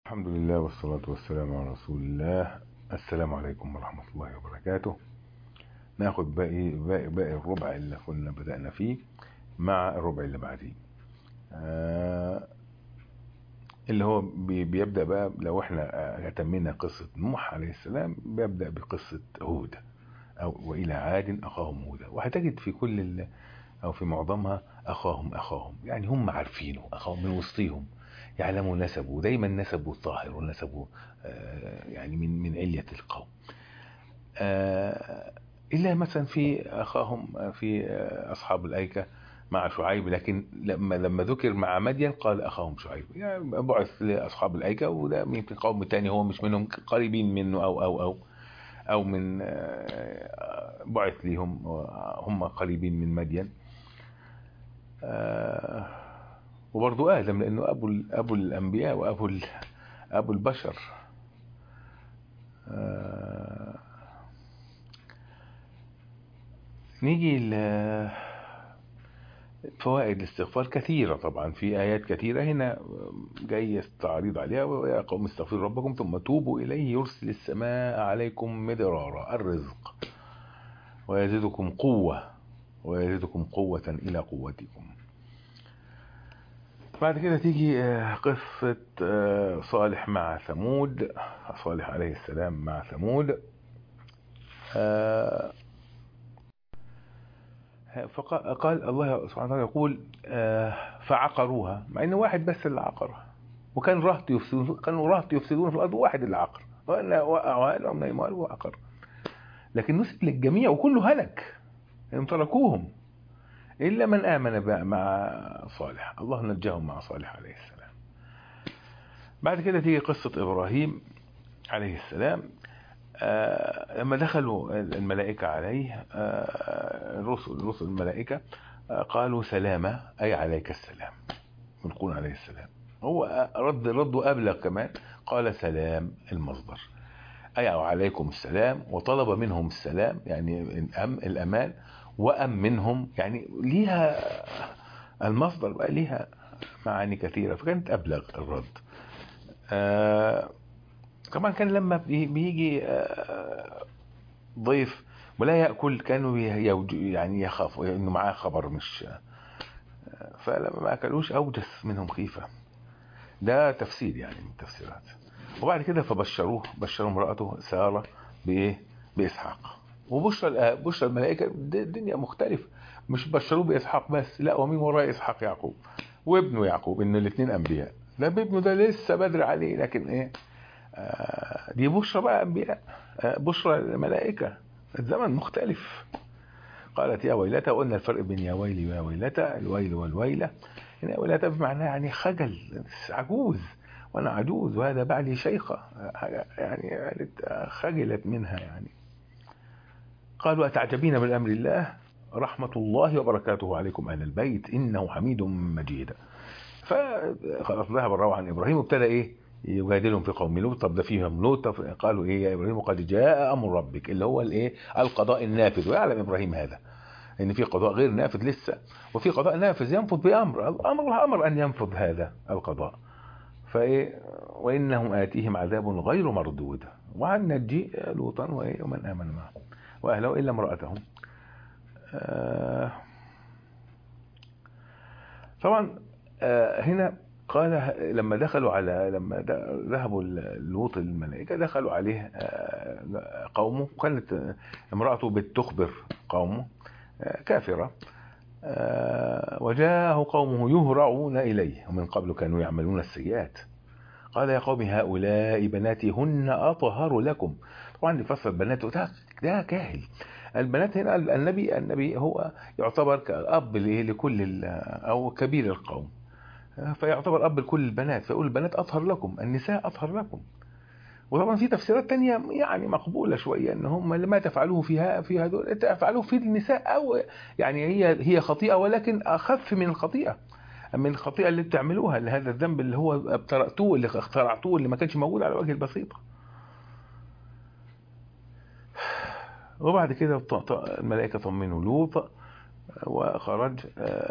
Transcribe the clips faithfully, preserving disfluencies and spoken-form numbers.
الحمد لله والصلاة والسلام على رسول الله. السلام عليكم ورحمة الله وبركاته. ناخد باقي باقي, باقي الربع اللي كنا بدأنا فيه مع الربع اللي بعديه، آه اللي هو بي بيبدأ بقى. لو احنا تمينا قصة نوح عليه السلام بيبدأ بقصة هود، أو وإلى عاد أخاهم هودا. وهتجد في كل ال أو في معظمها أخاهم أخاهم يعني هم عارفينه، أخاهم من وسطهم، يعلموا نسبه، دايما نسبه طاهر ونسبه آه يعني من من علية القوم. آه إلا مثلا في أخاهم في آه أصحاب الأيكة مع شعيب، لكن لما لما ذكر مع مدين قال أخاهم شعيب، يعني بعث لأصحاب الأيكة، وده يمكن قوم تاني هو مش منهم، قريبين منه أو أو أو أو من آه بعث لهم هم قريبين من مدين. آه وبرضو آدم لأنه أبو أبو الأنبياء وأبو أبو البشر. آه نيجي لفوائد الاستغفار كثيرة طبعا، في آيات كثيرة هنا جاي التعريض عليها. ويا قوم استغفروا ربكم ثم توبوا إليه يرسل السماء عليكم مدرارا، الرزق، ويزيدكم قوة ويزيدكم قوة إلى قوتكم. بعد كده تيجي قصة صالح مع ثمود، صالح عليه السلام مع ثمود. فقال الله سبحانه وتعالى يقول فعقروها، مع ان واحد بس اللي عقرها، وكان رهط يفسدون كانوا رهط يفسدون في الارض، واحد اللي عقر وقعوا لهم نيمار وعقر، لكن نسب للجميع وكله هلك، هم تركوهم الا من امن مع صالح، الله نجاهم مع صالح عليه السلام. بعد كده تيجي قصة ابراهيم عليه السلام. آه لما دخلوا الملائكة عليه، آه الرسل رسل الملائكة آه قالوا سلامة، أي عليك السلام، ملقون عليه السلام. هو رد رده أبلغ كمان، قال سلام المصدر، أي عليكم السلام، وطلب منهم السلام يعني الأمان، وأمنهم يعني ليها المصدر بقى ليها معاني كثيرة، فكانت أبلغ الرد. آه طبعا كان لما بيجي ضيف ولا يأكل كانوا يعني يخافوا انه معاه خبر، مش فلما ما اكلوش اوجس منهم خيفة. ده تفسير يعني من التفسيرات. وبعد كده فبشروه، بشروا امرأته سارة بايه؟ بإسحاق. وبشرى بشرى الملائكة الدنيا مختلفة، مش بشروه بإسحاق بس، لا ومن وراء إسحاق يعقوب وابنه يعقوب، ان الاثنين انبياء. ده بابنه ده لسه بدري عليه، لكن ايه آه دي بشرى بقى انبياء، آه بشرى الملائكة، الزمن مختلف. قالت يا ويلتا، وقلنا الفرق بين يا ويلي ويا ويلتا، الويل والويلة. هنا يا ويلتا بمعنى يعني خجل، عجوز، وانا عجوز وهذا بعلي شيخة، يعني خجلت منها يعني. قالوا أتعجبين من أمر الله، رحمة الله وبركاته عليكم أهل البيت إنه حميد مجيد. فخلاص ذهب الروع عن إبراهيم، وابتدى إيه يجادلهم في قوم لوط. طب ده فيهم لوط، قالوا إيه يا إبراهيم قد جاء أمر ربك، اللي هو الإيه القضاء النافذ. ويعلم إبراهيم هذا ان في قضاء غير نافذ لسه، وفي قضاء نافذ ينفذ بامر، الامر امر ان ينفذ هذا القضاء. فايه وانهم اتيهم عذاب غير مردود، وعن نجي لوطا ومن امن معه واهله الا امراته. آه طبعا آه هنا قال لما دخلوا على لما ذهبوا لوط الملائكه دخلوا عليه آه قومه، وكانت امراته بتخبر قومه آه كافره. آه وجاءه قومه يهرعون إليه، ومن قبل كانوا يعملون السيئات. قال يا قوم هؤلاء بناتي هن أطهر لكم. طبعا يفسر بناته ده ده كاهل. البنات هنا النبي النبي هو يعتبر كأب لكل أو كبير القوم، فيعتبر أب لكل البنات، فيقول البنات أطهر لكم، النساء أطهر لكم. وطبعا في تفسيرات تانية يعني مقبولة شوية، ان هم لما تفعلوه فيها في هذول تفعلوه في النساء، او يعني هي هي خطيئة ولكن اخف من الخطيئة، من الخطيئة اللي بتعملوها، لهذا الذنب اللي هو ابترأتوه، اللي اخترعتوه، اللي ما كانش موجود على وجه البسيطة. وبعد كده الملائكة طمنوا لوط وخرج.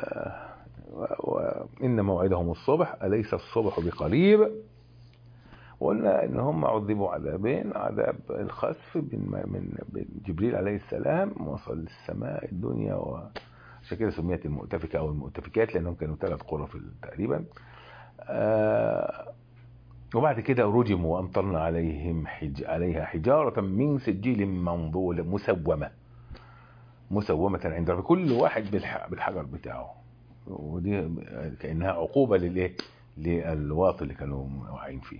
وإن موعدهم الصبح أليس الصبح بقريب وقلنا ان هم عذبوا عذابين، عذاب الخسف من من جبريل عليه السلام وصل للسماء الدنيا، وعشان كده سميت المؤتفكة او المؤتفكات لانهم كانوا ثلاث قرى تقريبا. آه وبعد كده رجموا وامطرنا عليهم حج عليها حجارة من سجيل منضود مسومة مسومة عند ربك، كل واحد بالحجر بتاعه، ودي كأنها عقوبة للايه للواطن اللي كانوا واقعين فيه.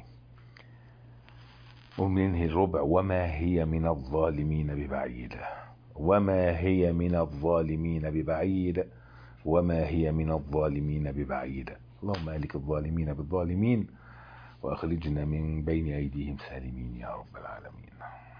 ومنه الربع وما هي من الظالمين ببعيد، وما هي من الظالمين ببعيد، وما هي من الظالمين ببعيد. اللهم أهلك الظالمين بالظالمين وأخرجنا من بين أيديهم سالمين يا رب العالمين.